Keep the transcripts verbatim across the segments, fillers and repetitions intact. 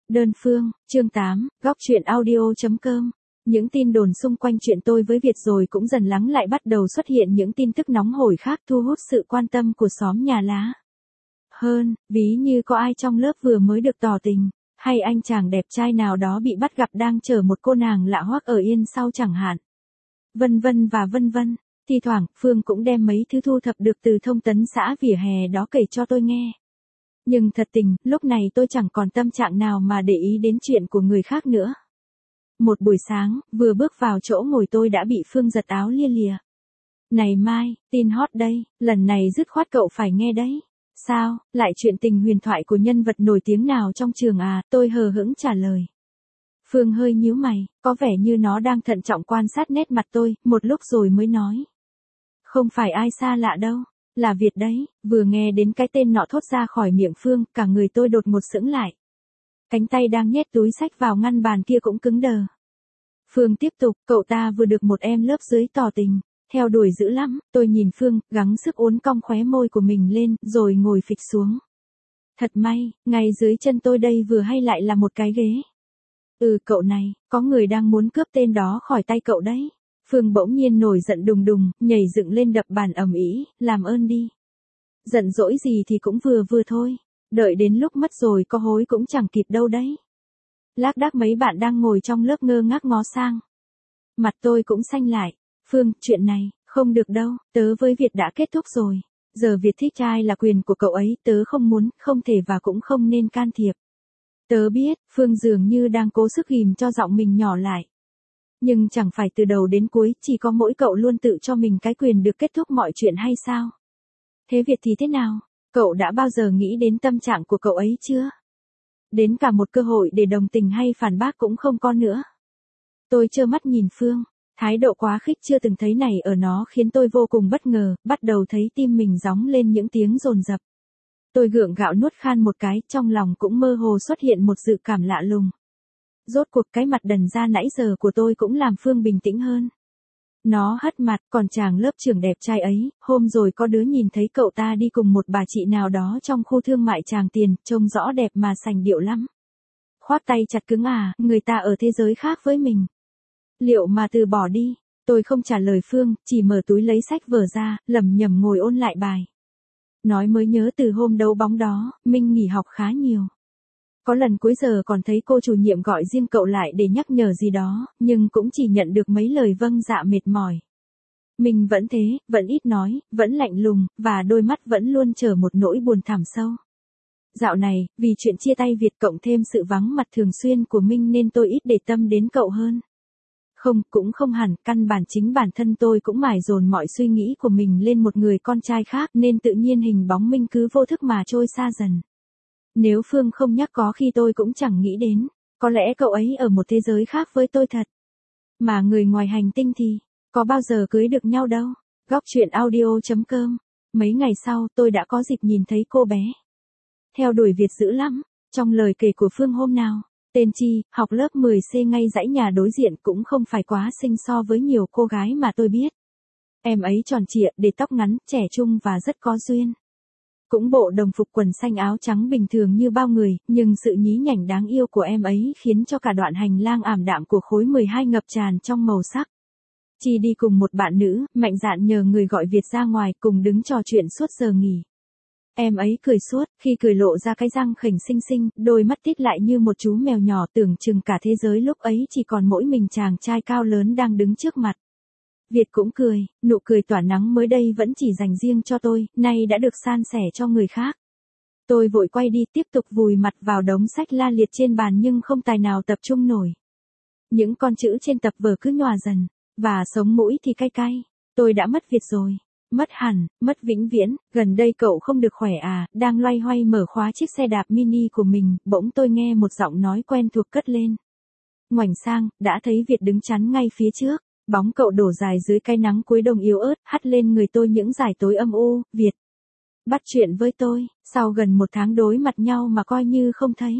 Đơn phương, chương tám, góc truyện audio.com. Những tin đồn xung quanh chuyện tôi với Việt rồi cũng dần lắng lại, bắt đầu xuất hiện những tin tức nóng hổi khác thu hút sự quan tâm của xóm nhà lá. Hơn, ví như có ai trong lớp vừa mới được tỏ tình, hay anh chàng đẹp trai nào đó bị bắt gặp đang chở một cô nàng lạ hoắc ở yên sau chẳng hạn. Vân vân và vân vân. Thi thoảng, Phương cũng đem mấy thứ thu thập được từ thông tấn xã vỉa hè đó kể cho tôi nghe. Nhưng thật tình, lúc này tôi chẳng còn tâm trạng nào mà để ý đến chuyện của người khác nữa. Một buổi sáng, vừa bước vào chỗ ngồi tôi đã bị Phương giật áo lia lịa. Này Mai, tin hot đây, lần này dứt khoát cậu phải nghe đấy. Sao, lại chuyện tình huyền thoại của nhân vật nổi tiếng nào trong trường à, tôi hờ hững trả lời. Phương hơi nhíu mày, có vẻ như nó đang thận trọng quan sát nét mặt tôi, một lúc rồi mới nói. Không phải ai xa lạ đâu, là Việt đấy. Vừa nghe đến cái tên nọ thốt ra khỏi miệng Phương, cả người tôi đột ngột sững lại. Cánh tay đang nhét túi xách vào ngăn bàn kia cũng cứng đờ. Phương tiếp tục, cậu ta vừa được một em lớp dưới tỏ tình, theo đuổi dữ lắm. Tôi nhìn Phương, gắng sức uốn cong khóe môi của mình lên, rồi ngồi phịch xuống. Thật may, ngay dưới chân tôi đây vừa hay lại là một cái ghế. Ừ, cậu này, có người đang muốn cướp tên đó khỏi tay cậu đấy. Phương bỗng nhiên nổi giận đùng đùng, nhảy dựng lên đập bàn ầm ĩ, làm ơn đi. Giận dỗi gì thì cũng vừa vừa thôi, đợi đến lúc mất rồi có hối cũng chẳng kịp đâu đấy. Lác đác mấy bạn đang ngồi trong lớp ngơ ngác ngó sang. Mặt tôi cũng xanh lại. Phương, chuyện này, không được đâu, tớ với Việt đã kết thúc rồi. Giờ Việt thích trai là quyền của cậu ấy, tớ không muốn, không thể và cũng không nên can thiệp. Tớ biết, Phương dường như đang cố sức ghìm cho giọng mình nhỏ lại. Nhưng chẳng phải từ đầu đến cuối, chỉ có mỗi cậu luôn tự cho mình cái quyền được kết thúc mọi chuyện hay sao? Thế Việt thì thế nào? Cậu đã bao giờ nghĩ đến tâm trạng của cậu ấy chưa? Đến cả một cơ hội để đồng tình hay phản bác cũng không có nữa. Tôi trơ mắt nhìn Phương, thái độ quá khích chưa từng thấy này ở nó khiến tôi vô cùng bất ngờ, bắt đầu thấy tim mình gióng lên những tiếng dồn dập. Tôi gượng gạo nuốt khan một cái, trong lòng cũng mơ hồ xuất hiện một dự cảm lạ lùng. Rốt cuộc cái mặt đần ra nãy giờ của tôi cũng làm Phương bình tĩnh hơn. Nó hất mặt, còn chàng lớp trưởng đẹp trai ấy, hôm rồi có đứa nhìn thấy cậu ta đi cùng một bà chị nào đó trong khu thương mại Tràng Tiền, trông rõ đẹp mà sành điệu lắm. Khoát tay chặt cứng à, người ta ở thế giới khác với mình. Liệu mà từ bỏ đi? Tôi không trả lời Phương, chỉ mở túi lấy sách vở ra, lẩm nhẩm ngồi ôn lại bài. Nói mới nhớ từ hôm đấu bóng đó, Minh nghỉ học khá nhiều. Có lần cuối giờ còn thấy cô chủ nhiệm gọi riêng cậu lại để nhắc nhở gì đó, nhưng cũng chỉ nhận được mấy lời vâng dạ mệt mỏi. Mình vẫn thế, vẫn ít nói, vẫn lạnh lùng, và đôi mắt vẫn luôn chở một nỗi buồn thẳm sâu. Dạo này, vì chuyện chia tay Việt cộng thêm sự vắng mặt thường xuyên của Minh nên tôi ít để tâm đến cậu hơn. Không, cũng không hẳn, căn bản chính bản thân tôi cũng mải dồn mọi suy nghĩ của mình lên một người con trai khác nên tự nhiên hình bóng Minh cứ vô thức mà trôi xa dần. Nếu Phương không nhắc có khi tôi cũng chẳng nghĩ đến, có lẽ cậu ấy ở một thế giới khác với tôi thật. Mà người ngoài hành tinh thì, có bao giờ cưới được nhau đâu. Góc truyện audio.com. Mấy ngày sau tôi đã có dịp nhìn thấy cô bé. Theo đuổi Việt dữ lắm, trong lời kể của Phương hôm nào. Tên Chi, học lớp mười C ngay dãy nhà đối diện cũng không phải quá xinh so với nhiều cô gái mà tôi biết. Em ấy tròn trịa, để tóc ngắn, trẻ trung và rất có duyên. Cũng bộ đồng phục quần xanh áo trắng bình thường như bao người, nhưng sự nhí nhảnh đáng yêu của em ấy khiến cho cả đoạn hành lang ảm đạm của khối mười hai ngập tràn trong màu sắc. Chi đi cùng một bạn nữ, mạnh dạn nhờ người gọi Việt ra ngoài cùng đứng trò chuyện suốt giờ nghỉ. Em ấy cười suốt, khi cười lộ ra cái răng khểnh xinh xinh, đôi mắt tít lại như một chú mèo nhỏ, tưởng chừng cả thế giới lúc ấy chỉ còn mỗi mình chàng trai cao lớn đang đứng trước mặt. Việt cũng cười, nụ cười tỏa nắng mới đây vẫn chỉ dành riêng cho tôi, nay đã được san sẻ cho người khác. Tôi vội quay đi tiếp tục vùi mặt vào đống sách la liệt trên bàn nhưng không tài nào tập trung nổi. Những con chữ trên tập vở cứ nhòa dần, và sống mũi thì cay cay. Tôi đã mất Việt rồi. Mất hẳn, mất vĩnh viễn. Gần đây cậu không được khỏe à? Đang loay hoay mở khóa chiếc xe đạp mini của mình, bỗng tôi nghe một giọng nói quen thuộc cất lên. Ngoảnh sang, đã thấy Việt đứng chắn ngay phía trước. Bóng cậu đổ dài dưới cái nắng cuối đông yếu ớt, hắt lên người tôi những dải tối âm u. Việt bắt chuyện với tôi, sau gần một tháng đối mặt nhau mà coi như không thấy.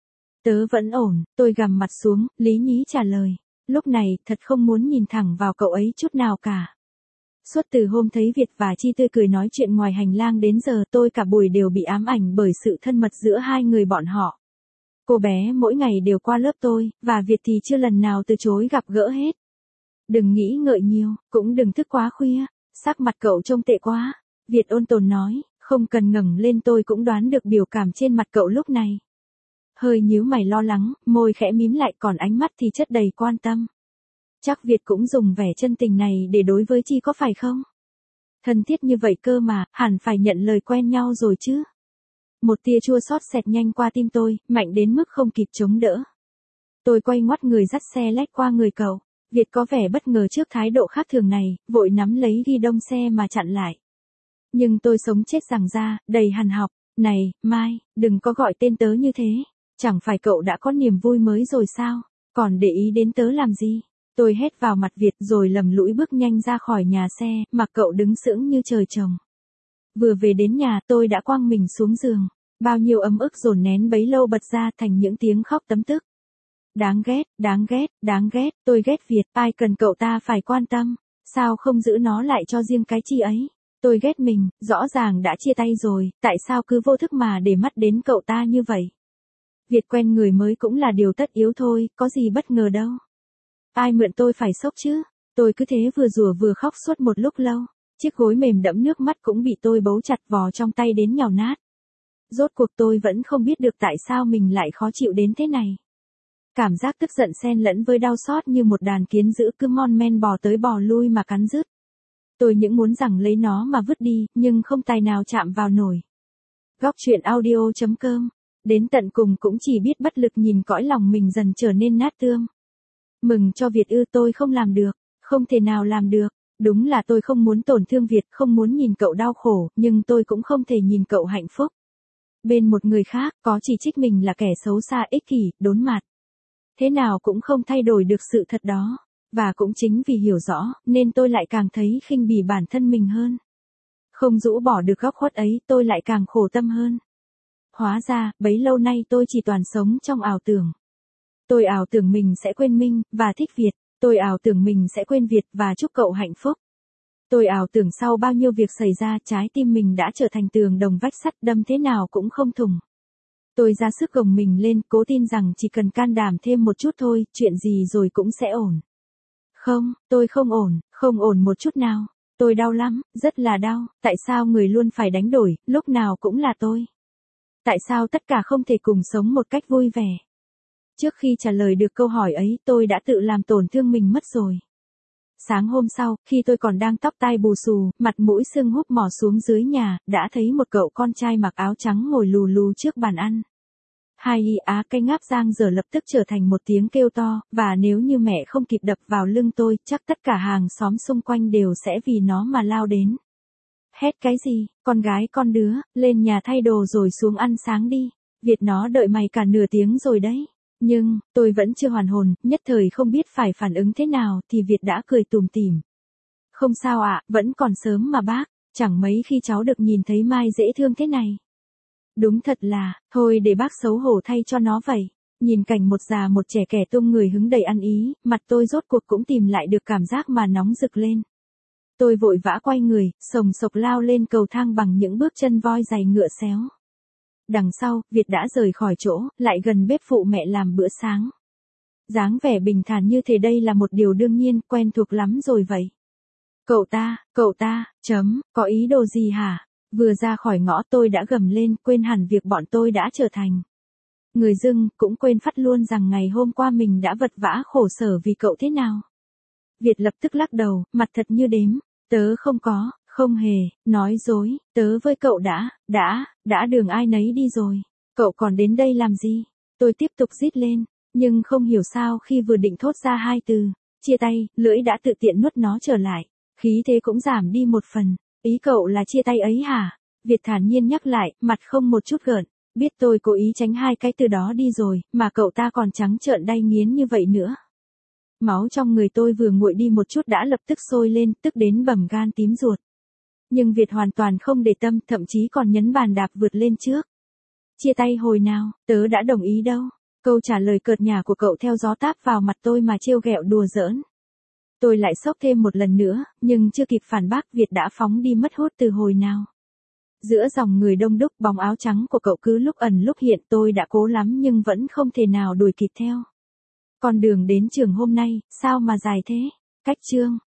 Tớ vẫn ổn, tôi gằm mặt xuống, lý nhí trả lời. Lúc này, thật không muốn nhìn thẳng vào cậu ấy chút nào cả. Suốt từ hôm thấy Việt và Chi tươi cười nói chuyện ngoài hành lang đến giờ tôi cả buổi đều bị ám ảnh bởi sự thân mật giữa hai người bọn họ. Cô bé mỗi ngày đều qua lớp tôi, và Việt thì chưa lần nào từ chối gặp gỡ hết. Đừng nghĩ ngợi nhiều, cũng đừng thức quá khuya, sắc mặt cậu trông tệ quá. Việt ôn tồn nói, không cần ngẩng lên, tôi cũng đoán được biểu cảm trên mặt cậu lúc này. Hơi nhíu mày lo lắng, môi khẽ mím lại, còn ánh mắt thì chất đầy quan tâm. Chắc Việt cũng dùng vẻ chân tình này để đối với Chi có phải không? Thân thiết như vậy cơ mà, hẳn phải nhận lời quen nhau rồi chứ. Một tia chua xót xẹt nhanh qua tim tôi, mạnh đến mức không kịp chống đỡ. Tôi quay ngoắt người dắt xe lách qua người cậu. Việt có vẻ bất ngờ trước thái độ khác thường này, vội nắm lấy ghi đông xe mà chặn lại. Nhưng tôi sống chết rằng ra, đầy hằn học. Này, Mai, đừng có gọi tên tớ như thế. Chẳng phải cậu đã có niềm vui mới rồi sao? Còn để ý đến tớ làm gì? Tôi hét vào mặt Việt rồi lầm lũi bước nhanh ra khỏi nhà xe, mặc cậu đứng sững như trời trồng. Vừa về đến nhà tôi đã quăng mình xuống giường. Bao nhiêu ấm ức dồn nén bấy lâu bật ra thành những tiếng khóc tấm tức. Đáng ghét, đáng ghét, đáng ghét, tôi ghét Việt, ai cần cậu ta phải quan tâm, sao không giữ nó lại cho riêng cái Chi ấy. Tôi ghét mình, rõ ràng đã chia tay rồi, tại sao cứ vô thức mà để mắt đến cậu ta như vậy. Việt quen người mới cũng là điều tất yếu thôi, có gì bất ngờ đâu. Ai mượn tôi phải sốc chứ, tôi cứ thế vừa rủa vừa khóc suốt một lúc lâu, chiếc gối mềm đẫm nước mắt cũng bị tôi bấu chặt vò trong tay đến nhào nát. Rốt cuộc tôi vẫn không biết được tại sao mình lại khó chịu đến thế này. Cảm giác tức giận xen lẫn với đau xót như một đàn kiến dữ cứ mon men bò tới bò lui mà cắn rứt. Tôi những muốn rằng lấy nó mà vứt đi, nhưng không tài nào chạm vào nổi. Góc truyện audio chấm com. Đến tận cùng cũng chỉ biết bất lực nhìn cõi lòng mình dần trở nên nát tương. Mừng cho Việt ư, tôi không làm được, không thể nào làm được. Đúng là tôi không muốn tổn thương Việt, không muốn nhìn cậu đau khổ, nhưng tôi cũng không thể nhìn cậu hạnh phúc. Bên một người khác, có chỉ trích mình là kẻ xấu xa ích kỷ, đốn mặt. Thế nào cũng không thay đổi được sự thật đó. Và cũng chính vì hiểu rõ, nên tôi lại càng thấy khinh bỉ bản thân mình hơn. Không rũ bỏ được góc khuất ấy, tôi lại càng khổ tâm hơn. Hóa ra, bấy lâu nay tôi chỉ toàn sống trong ảo tưởng. Tôi ảo tưởng mình sẽ quên Minh, và thích Việt. Tôi ảo tưởng mình sẽ quên Việt và chúc cậu hạnh phúc. Tôi ảo tưởng sau bao nhiêu việc xảy ra, trái tim mình đã trở thành tường đồng vách sắt, đâm thế nào cũng không thủng. Tôi ra sức gồng mình lên, cố tin rằng chỉ cần can đảm thêm một chút thôi, chuyện gì rồi cũng sẽ ổn. Không, tôi không ổn, không ổn một chút nào. Tôi đau lắm, rất là đau. Tại sao người luôn phải đánh đổi, lúc nào cũng là tôi? Tại sao tất cả không thể cùng sống một cách vui vẻ? Trước khi trả lời được câu hỏi ấy, tôi đã tự làm tổn thương mình mất rồi. Sáng hôm sau, khi tôi còn đang tóc tai bù xù, mặt mũi sưng húp mò xuống dưới nhà, đã thấy một cậu con trai mặc áo trắng ngồi lù lù trước bàn ăn. Hai y á cây ngáp giang giờ lập tức trở thành một tiếng kêu to, và nếu như mẹ không kịp đập vào lưng tôi, chắc tất cả hàng xóm xung quanh đều sẽ vì nó mà lao đến. Hét cái gì, con gái con đứa, lên nhà thay đồ rồi xuống ăn sáng đi. Việt nó đợi mày cả nửa tiếng rồi đấy. Nhưng, tôi vẫn chưa hoàn hồn, nhất thời không biết phải phản ứng thế nào thì Việt đã cười tủm tỉm. Không sao ạ, vẫn còn sớm mà bác, chẳng mấy khi cháu được nhìn thấy Mai dễ thương thế này. Đúng thật là, thôi để bác xấu hổ thay cho nó vậy. Nhìn cảnh một già một trẻ kẻ tung người hứng đầy ăn ý, mặt tôi rốt cuộc cũng tìm lại được cảm giác mà nóng rực lên. Tôi vội vã quay người, sồng sộc lao lên cầu thang bằng những bước chân voi giày ngựa xéo. Đằng sau, Việt đã rời khỏi chỗ, lại gần bếp phụ mẹ làm bữa sáng. Dáng vẻ bình thản như thế đây là một điều đương nhiên, quen thuộc lắm rồi vậy. Cậu ta, cậu ta, chấm, có ý đồ gì hả? Vừa ra khỏi ngõ tôi đã gầm lên, quên hẳn việc bọn tôi đã trở thành người dưng, cũng quên phát luôn rằng ngày hôm qua mình đã vật vã khổ sở vì cậu thế nào. Việt lập tức lắc đầu, mặt thật như đếm, tớ không có, không hề, nói dối, tớ với cậu đã, đã, đã đường ai nấy đi rồi, cậu còn đến đây làm gì? Tôi tiếp tục rít lên, nhưng không hiểu sao khi vừa định thốt ra hai từ, chia tay, lưỡi đã tự tiện nuốt nó trở lại, khí thế cũng giảm đi một phần. Ý cậu là chia tay ấy hả? Việt thản nhiên nhắc lại, mặt không một chút gợn, biết tôi cố ý tránh hai cái từ đó đi rồi, mà cậu ta còn trắng trợn đay nghiến như vậy nữa. Máu trong người tôi vừa nguội đi một chút đã lập tức sôi lên, tức đến bầm gan tím ruột. Nhưng Việt hoàn toàn không để tâm, thậm chí còn nhấn bàn đạp vượt lên trước. Chia tay hồi nào, tớ đã đồng ý đâu. Câu trả lời cợt nhả của cậu theo gió táp vào mặt tôi mà trêu ghẹo đùa giỡn. Tôi lại sốc thêm một lần nữa, nhưng chưa kịp phản bác Việt đã phóng đi mất hút từ hồi nào. Giữa dòng người đông đúc, bóng áo trắng của cậu cứ lúc ẩn lúc hiện, tôi đã cố lắm nhưng vẫn không thể nào đuổi kịp theo. Con đường đến trường hôm nay, sao mà dài thế? Cách chương